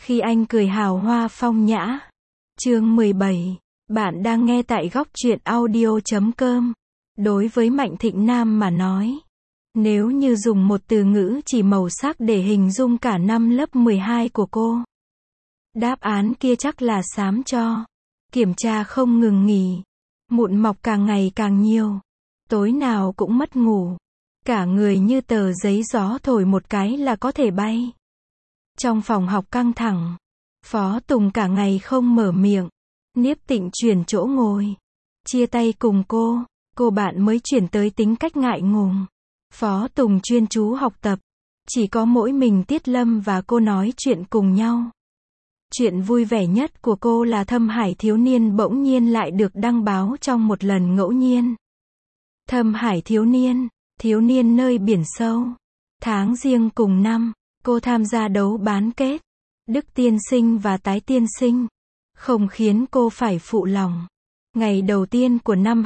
Khi anh cười hào hoa phong nhã. Chương 17. Bạn đang nghe tại góc truyện audio.com. Đối với Mạnh Thịnh Nam mà nói, nếu như dùng một từ ngữ chỉ màu sắc để hình dung cả năm lớp 12 của cô, đáp án kia chắc là xám cho. Kiểm tra không ngừng nghỉ, mụn mọc càng ngày càng nhiều, tối nào cũng mất ngủ, cả người như tờ giấy gió thổi một cái là có thể bay. Trong phòng học căng thẳng, Phó Tùng cả ngày không mở miệng. Niếp Tịnh chuyển chỗ ngồi, chia tay cùng cô bạn mới chuyển tới tính cách ngại ngùng. Phó Tùng chuyên chú học tập, chỉ có mỗi mình Tiết Lâm và cô nói chuyện cùng nhau. Chuyện vui vẻ nhất của cô là Thâm Hải thiếu niên bỗng nhiên lại được đăng báo trong một lần ngẫu nhiên. Thâm Hải thiếu niên nơi biển sâu. Tháng Giêng cùng năm, cô tham gia đấu bán kết. Đức tiên sinh và Tái tiên sinh không khiến cô phải phụ lòng. Ngày đầu tiên của năm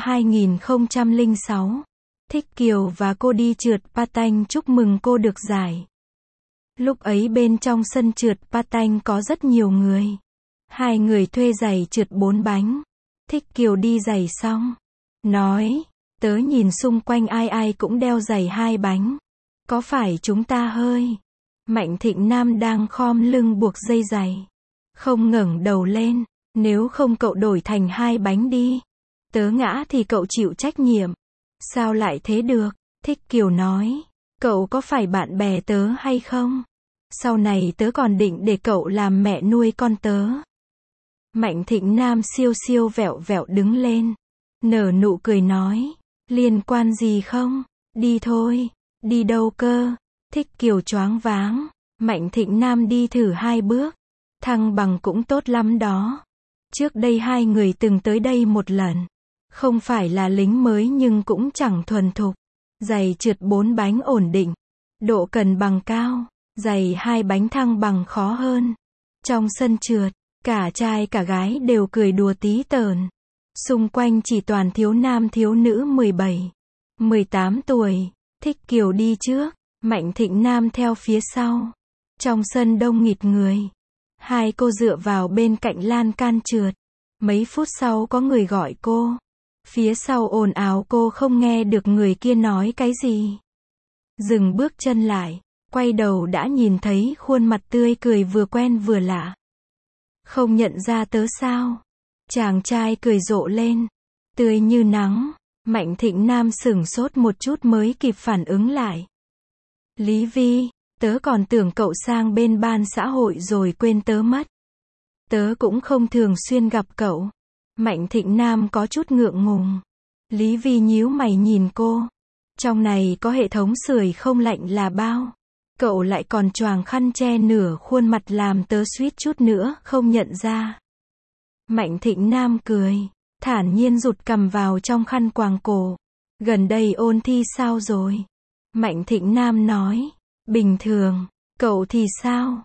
2006, Thích Kiều và cô đi trượt patin chúc mừng cô được giải. Lúc ấy bên trong sân trượt patin có rất nhiều người. Hai người thuê giày trượt 4 bánh. Thích Kiều đi giày xong, nói, tớ nhìn xung quanh ai cũng đeo giày 2 bánh. Có phải chúng ta hơi? Mạnh Thịnh Nam đang khom lưng buộc dây giày, không ngẩng đầu lên. Nếu không cậu đổi thành 2 bánh đi. Tớ ngã thì cậu chịu trách nhiệm. Sao lại thế được? Thích Kiều nói. Cậu có phải bạn bè tớ hay không? Sau này tớ còn định để cậu làm mẹ nuôi con tớ. Mạnh Thịnh Nam siêu vẹo vẹo đứng lên, nở nụ cười nói. Liên quan gì không? Đi thôi. Đi đâu cơ? Thích Kiều choáng váng. Mạnh Thịnh Nam đi thử 2 bước. Thăng bằng cũng tốt lắm đó. Trước đây hai người từng tới đây một lần. Không phải là lính mới nhưng cũng chẳng thuần thục. Giày trượt 4 bánh ổn định. Độ cân bằng cao. Giày 2 bánh thăng bằng khó hơn. Trong sân trượt, cả trai cả gái đều cười đùa tí tởn. Xung quanh chỉ toàn thiếu nam thiếu nữ 17, 18 tuổi. Thích Kiều đi trước, Mạnh Thịnh Nam theo phía sau. Trong sân đông nghịt người. Hai cô dựa vào bên cạnh lan can trượt. Mấy phút sau có người gọi cô. Phía sau ồn ào cô không nghe được người kia nói cái gì. Dừng bước chân lại, quay đầu đã nhìn thấy khuôn mặt tươi cười vừa quen vừa lạ. Không nhận ra tớ sao? Chàng trai cười rộ lên, tươi như nắng. Mạnh Thịnh Nam sửng sốt một chút mới kịp phản ứng lại. Lý Vi, tớ còn tưởng cậu sang bên ban xã hội rồi quên tớ mất. Tớ cũng không thường xuyên gặp cậu. Mạnh Thịnh Nam có chút ngượng ngùng. Lý Vi nhíu mày nhìn cô. Trong này có hệ thống sưởi không lạnh là bao. Cậu lại còn choàng khăn che nửa khuôn mặt làm tớ suýt chút nữa không nhận ra. Mạnh Thịnh Nam cười, thản nhiên rụt cằm vào trong khăn quàng cổ. Gần đây ôn thi sao rồi? Mạnh Thịnh Nam nói, bình thường. Cậu thì sao?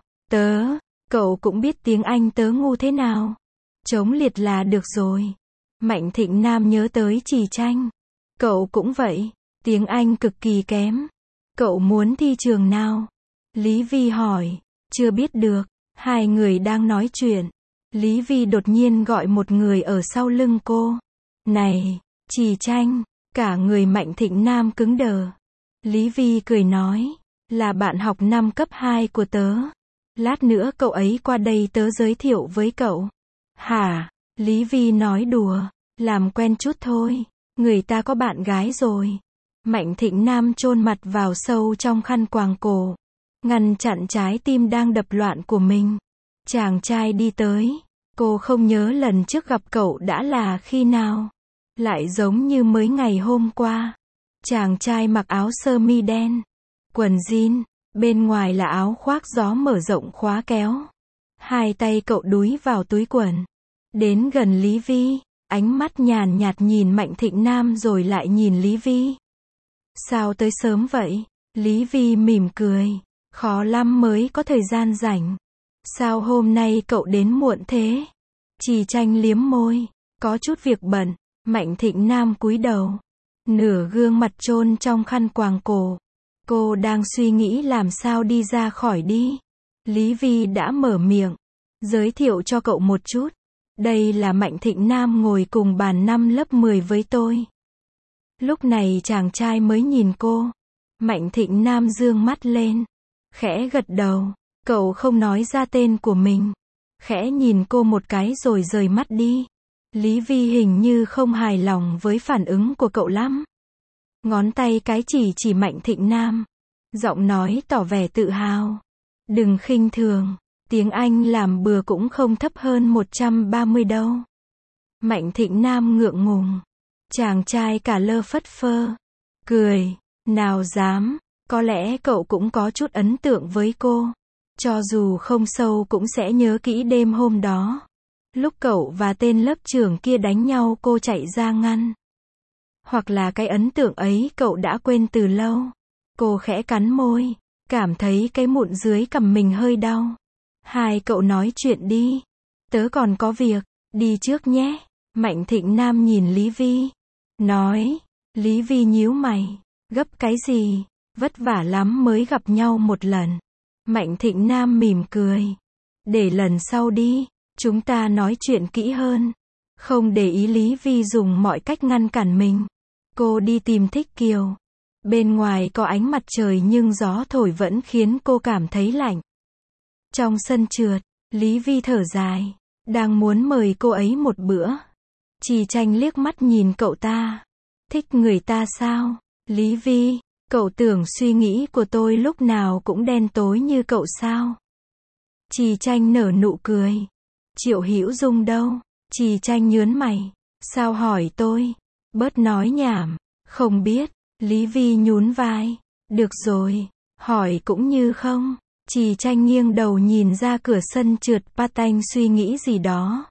Cậu cũng biết tiếng Anh tớ ngu thế nào. Chống liệt là được rồi. Mạnh Thịnh Nam nhớ tới Trì Tranh. Cậu cũng vậy, tiếng Anh cực kỳ kém. Cậu muốn thi trường nào? Lý Vi hỏi. Chưa biết được. Hai người đang nói chuyện. Lý Vi đột nhiên gọi một người ở sau lưng cô. Này, Trì Tranh. Cả người Mạnh Thịnh Nam cứng đờ. Lý Vi cười nói, là bạn học năm cấp 2 của tớ. Lát nữa cậu ấy qua đây tớ giới thiệu với cậu. Hả? Lý Vi nói đùa, làm quen chút thôi. Người ta có bạn gái rồi. Mạnh Thịnh Nam chôn mặt vào sâu trong khăn quàng cổ, ngăn chặn trái tim đang đập loạn của mình. Chàng trai đi tới. Cô không nhớ lần trước gặp cậu đã là khi nào. Lại giống như mới ngày hôm qua. Chàng trai mặc áo sơ mi đen, quần jean, bên ngoài là áo khoác gió mở rộng khóa kéo. Hai tay cậu đúi vào túi quần. Đến gần Lý Vi, ánh mắt nhàn nhạt nhìn Mạnh Thịnh Nam rồi lại nhìn Lý Vi. Sao tới sớm vậy? Lý Vi mỉm cười. Khó lắm mới có thời gian rảnh. Sao hôm nay cậu đến muộn thế? Trì Tranh liếm môi. Có chút việc bận. Mạnh Thịnh Nam cúi đầu. Nửa gương mặt chôn trong khăn quàng cổ. Cô đang suy nghĩ làm sao đi ra khỏi đi. Lý Vi đã mở miệng. Giới thiệu cho cậu một chút. Đây là Mạnh Thịnh Nam ngồi cùng bàn năm lớp 10 với tôi. Lúc này chàng trai mới nhìn cô. Mạnh Thịnh Nam dương mắt lên. Khẽ gật đầu. Cậu không nói ra tên của mình. Khẽ nhìn cô một cái rồi rời mắt đi. Lý Vi hình như không hài lòng với phản ứng của cậu lắm. Ngón tay cái chỉ Mạnh Thịnh Nam. Giọng nói tỏ vẻ tự hào. Đừng khinh thường. Tiếng Anh làm bừa cũng không thấp hơn 130 đâu. Mạnh Thịnh Nam ngượng ngùng. Chàng trai cả lơ phất phơ. Cười. Nào dám. Có lẽ cậu cũng có chút ấn tượng với cô. Cho dù không sâu cũng sẽ nhớ kỹ đêm hôm đó. Lúc cậu và tên lớp trưởng kia đánh nhau cô chạy ra ngăn. Hoặc là cái ấn tượng ấy cậu đã quên từ lâu. Cô khẽ cắn môi. Cảm thấy cái mụn dưới cằm mình hơi đau. Hai cậu nói chuyện đi. Tớ còn có việc. Đi trước nhé. Mạnh Thịnh Nam nhìn Lý Vi. Nói. Lý Vi nhíu mày. Gấp cái gì? Vất vả lắm mới gặp nhau một lần. Mạnh Thịnh Nam mỉm cười. Để lần sau đi. Chúng ta nói chuyện kỹ hơn. Không để ý Lý Vi dùng mọi cách ngăn cản mình. Cô đi tìm Thích Kiều. Bên ngoài có ánh mặt trời nhưng gió thổi vẫn khiến cô cảm thấy lạnh. Trong sân trượt, Lý Vi thở dài. Đang muốn mời cô ấy một bữa. Trì Tranh liếc mắt nhìn cậu ta. Thích người ta sao? Lý Vi, cậu tưởng suy nghĩ của tôi lúc nào cũng đen tối như cậu sao? Trì Tranh nở nụ cười. Triệu Hữu Dung đâu? Trì Tranh nhướng mày. Sao hỏi tôi? Bớt nói nhảm. Không biết. Lý Vi nhún vai. Được rồi. Hỏi cũng như không. Trì Tranh nghiêng đầu nhìn ra cửa sân trượt patin suy nghĩ gì đó.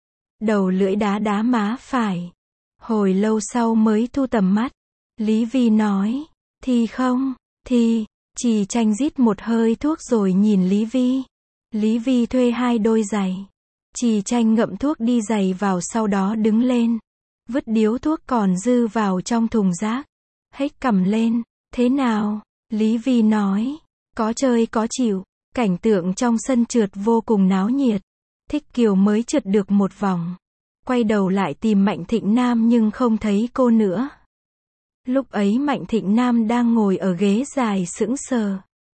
Đầu lưỡi đá má phải. Hồi lâu sau mới thu tầm mắt. Lý Vi nói. Thì không. Thì. Trì Tranh rít một hơi thuốc rồi nhìn Lý Vi. Lý Vi thuê 2 đôi giày. Trì Tranh ngậm thuốc đi giày vào sau đó đứng lên. Vứt điếu thuốc còn dư vào trong thùng rác. Hếch cằm lên. Thế nào? Lý Vi nói. Có chơi có chịu. Cảnh tượng trong sân trượt vô cùng náo nhiệt. Thích Kiều mới trượt được một vòng. Quay đầu lại tìm Mạnh Thịnh Nam nhưng không thấy cô nữa. Lúc ấy Mạnh Thịnh Nam đang ngồi ở ghế dài sững sờ.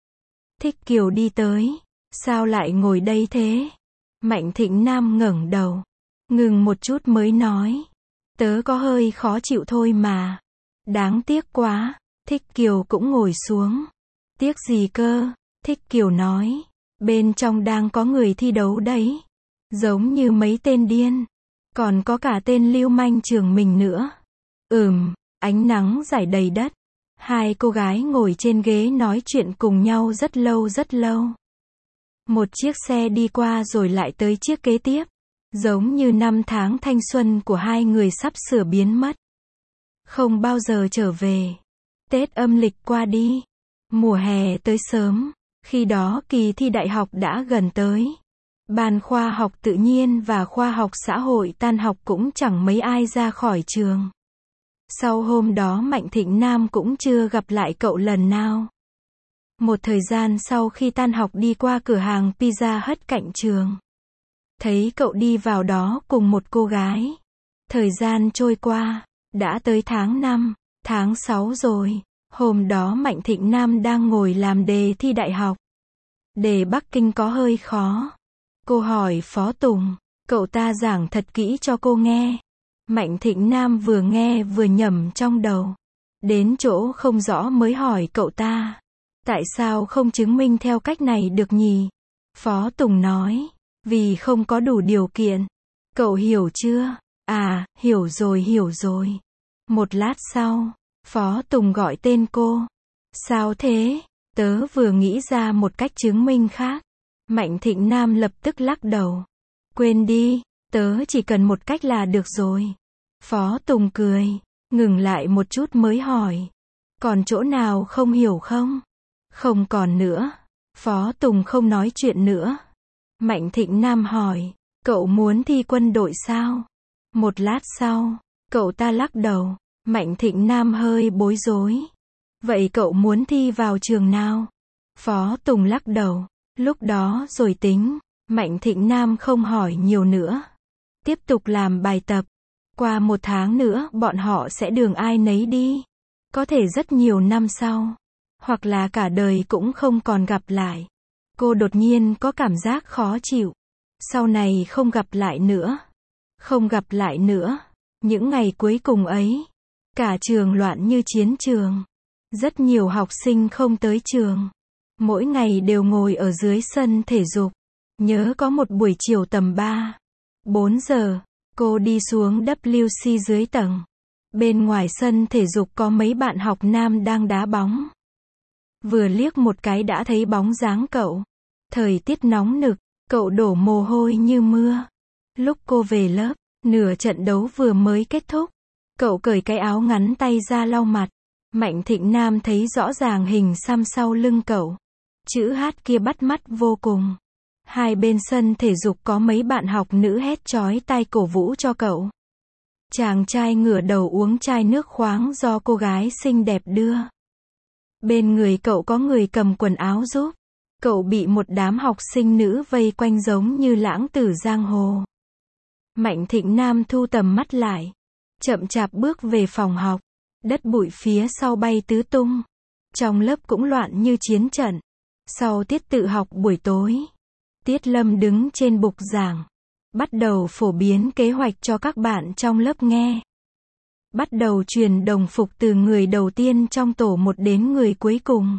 Thích Kiều đi tới. Sao lại ngồi đây thế? Mạnh Thịnh Nam ngẩng đầu. Ngừng một chút mới nói. Tớ có hơi khó chịu thôi mà. Đáng tiếc quá. Thích Kiều cũng ngồi xuống. Tiếc gì cơ? Thích Kiều nói. Bên trong đang có người thi đấu đấy. Giống như mấy tên điên. Còn có cả tên lưu manh trường mình nữa. Ánh nắng rải đầy đất. 2 cô gái ngồi trên ghế nói chuyện cùng nhau rất lâu rất lâu. Một chiếc xe đi qua rồi lại tới chiếc kế tiếp. Giống như năm tháng thanh xuân của 2 người sắp sửa biến mất. Không bao giờ trở về. Tết âm lịch qua đi. Mùa hè tới sớm. Khi đó kỳ thi đại học đã gần tới. Ban khoa học tự nhiên và khoa học xã hội tan học cũng chẳng mấy ai ra khỏi trường. Sau hôm đó Mạnh Thịnh Nam cũng chưa gặp lại cậu lần nào. Một thời gian sau khi tan học đi qua cửa hàng Pizza Hut cạnh trường. Thấy cậu đi vào đó cùng một cô gái. Thời gian trôi qua, đã tới tháng 5, tháng 6 rồi. Hôm đó Mạnh Thịnh Nam đang ngồi làm đề thi đại học. Đề Bắc Kinh có hơi khó. Cô hỏi Phó Tùng, cậu ta giảng thật kỹ cho cô nghe. Mạnh Thịnh Nam vừa nghe vừa nhẩm trong đầu. Đến chỗ không rõ mới hỏi cậu ta. Tại sao không chứng minh theo cách này được nhỉ? Phó Tùng nói. Vì không có đủ điều kiện. Cậu hiểu chưa? À, hiểu rồi. Một lát sau, Phó Tùng gọi tên cô. Sao thế? Tớ vừa nghĩ ra một cách chứng minh khác. Mạnh Thịnh Nam lập tức lắc đầu. Quên đi, tớ chỉ cần một cách là được rồi. Phó Tùng cười, ngừng lại một chút mới hỏi. Còn chỗ nào không hiểu không? Không còn nữa. Phó Tùng không nói chuyện nữa. Mạnh Thịnh Nam hỏi, cậu muốn thi quân đội sao? Một lát sau, cậu ta lắc đầu. Mạnh Thịnh Nam hơi bối rối. Vậy cậu muốn thi vào trường nào? Phó Tùng lắc đầu. Lúc đó rồi tính. Mạnh Thịnh Nam không hỏi nhiều nữa. Tiếp tục làm bài tập. Qua 1 tháng nữa bọn họ sẽ đường ai nấy đi. Có thể rất nhiều năm sau. Hoặc là cả đời cũng không còn gặp lại. Cô đột nhiên có cảm giác khó chịu. Sau này không gặp lại nữa. Không gặp lại nữa. Những ngày cuối cùng ấy. Cả trường loạn như chiến trường. Rất nhiều học sinh không tới trường. Mỗi ngày đều ngồi ở dưới sân thể dục. Nhớ có một buổi chiều tầm 3-4 giờ. Cô đi xuống WC dưới tầng. Bên ngoài sân thể dục có mấy bạn học nam đang đá bóng. Vừa liếc một cái đã thấy bóng dáng cậu. Thời tiết nóng nực, cậu đổ mồ hôi như mưa. Lúc cô về lớp, nửa trận đấu vừa mới kết thúc. Cậu cởi cái áo ngắn tay ra lau mặt. Mạnh Thịnh Nam thấy rõ ràng hình xăm sau lưng cậu. Chữ H kia bắt mắt vô cùng. Hai bên sân thể dục có mấy bạn học nữ hét chói tai cổ vũ cho cậu. Chàng trai ngửa đầu uống chai nước khoáng do cô gái xinh đẹp đưa. Bên người cậu có người cầm quần áo giúp. Cậu bị một đám học sinh nữ vây quanh giống như lãng tử giang hồ. Mạnh Thịnh Nam thu tầm mắt lại. Chậm chạp bước về phòng học. Đất bụi phía sau bay tứ tung. Trong lớp cũng loạn như chiến trận. Sau tiết tự học buổi tối, Tiết Lâm đứng trên bục giảng. Bắt đầu phổ biến kế hoạch cho các bạn trong lớp nghe. Bắt đầu truyền đồng phục từ người đầu tiên trong tổ 1 đến người cuối cùng.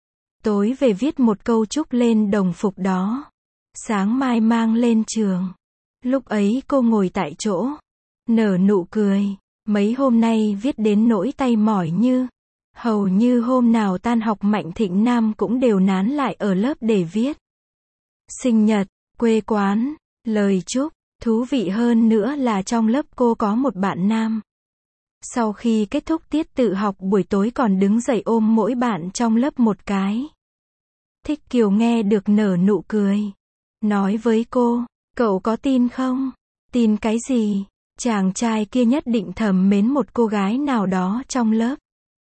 Tối về viết một câu chúc lên đồng phục đó. Sáng mai mang lên trường. Lúc ấy cô ngồi tại chỗ. Nở nụ cười. Mấy hôm nay viết đến nỗi tay mỏi như. Hầu như hôm nào tan học Mạnh Thịnh Nam cũng đều nán lại ở lớp để viết. Sinh nhật, quê quán, lời chúc. Thú vị hơn nữa là trong lớp cô có một bạn nam. Sau khi kết thúc tiết tự học buổi tối còn đứng dậy ôm mỗi bạn trong lớp một cái. Thích Kiều nghe được nở nụ cười. Nói với cô, cậu có tin không? Tin cái gì? Chàng trai kia nhất định thầm mến một cô gái nào đó trong lớp.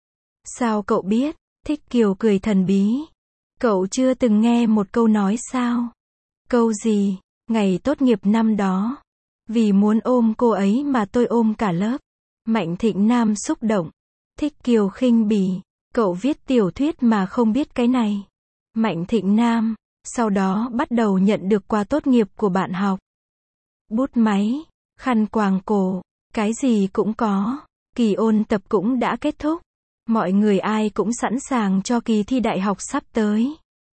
Sao cậu biết? Thích Kiều cười thần bí. Cậu chưa từng nghe một câu nói sao? Câu gì? Ngày tốt nghiệp năm đó. Vì muốn ôm cô ấy mà tôi ôm cả lớp. Mạnh Thịnh Nam xúc động. Thích Kiều khinh bỉ. Cậu viết tiểu thuyết mà không biết cái này. Mạnh Thịnh Nam. Sau đó bắt đầu nhận được quà tốt nghiệp của bạn học. Bút máy, khăn quàng cổ, cái gì cũng có. Kỳ ôn tập cũng đã kết thúc. Mọi người ai cũng sẵn sàng cho kỳ thi đại học sắp tới.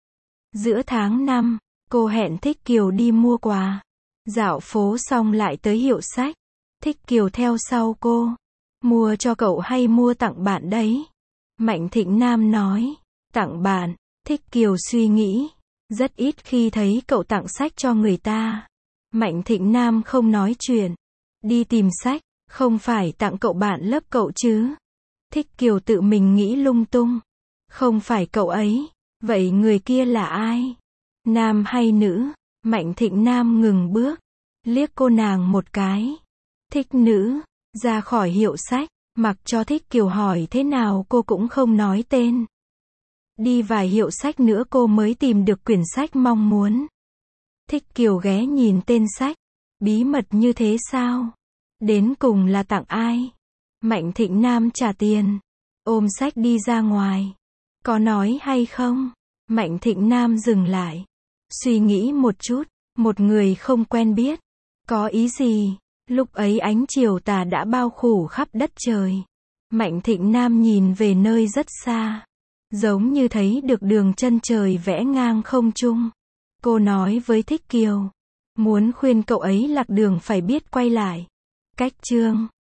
Giữa tháng 5, cô hẹn Thích Kiều đi mua quà. Dạo phố xong lại tới hiệu sách. Thích Kiều theo sau cô. Mua cho cậu hay mua tặng bạn đấy? Mạnh Thịnh Nam nói. Tặng bạn. Thích Kiều suy nghĩ. Rất ít khi thấy cậu tặng sách cho người ta. Mạnh Thịnh Nam không nói chuyện. Đi tìm sách. Không phải tặng cậu bạn lớp cậu chứ? Thích Kiều tự mình nghĩ lung tung. Không phải cậu ấy. Vậy người kia là ai? Nam hay nữ? Mạnh Thịnh Nam ngừng bước. Liếc cô nàng một cái. Thích nữ. Ra khỏi hiệu sách. Mặc cho Thích Kiều hỏi thế nào cô cũng không nói tên. Đi vài hiệu sách nữa cô mới tìm được quyển sách mong muốn. Thích Kiều ghé nhìn tên sách. Bí mật như thế sao? Đến cùng là tặng ai? Mạnh Thịnh Nam trả tiền. Ôm sách đi ra ngoài. Có nói hay không? Mạnh Thịnh Nam dừng lại. Suy nghĩ một chút. Một người không quen biết. Có ý gì? Lúc ấy ánh chiều tà đã bao phủ khắp đất trời. Mạnh Thịnh Nam nhìn về nơi rất xa. Giống như thấy được đường chân trời vẽ ngang không trung. Cô nói với Thích Kiều. Muốn khuyên cậu ấy lạc đường phải biết quay lại. Cách chương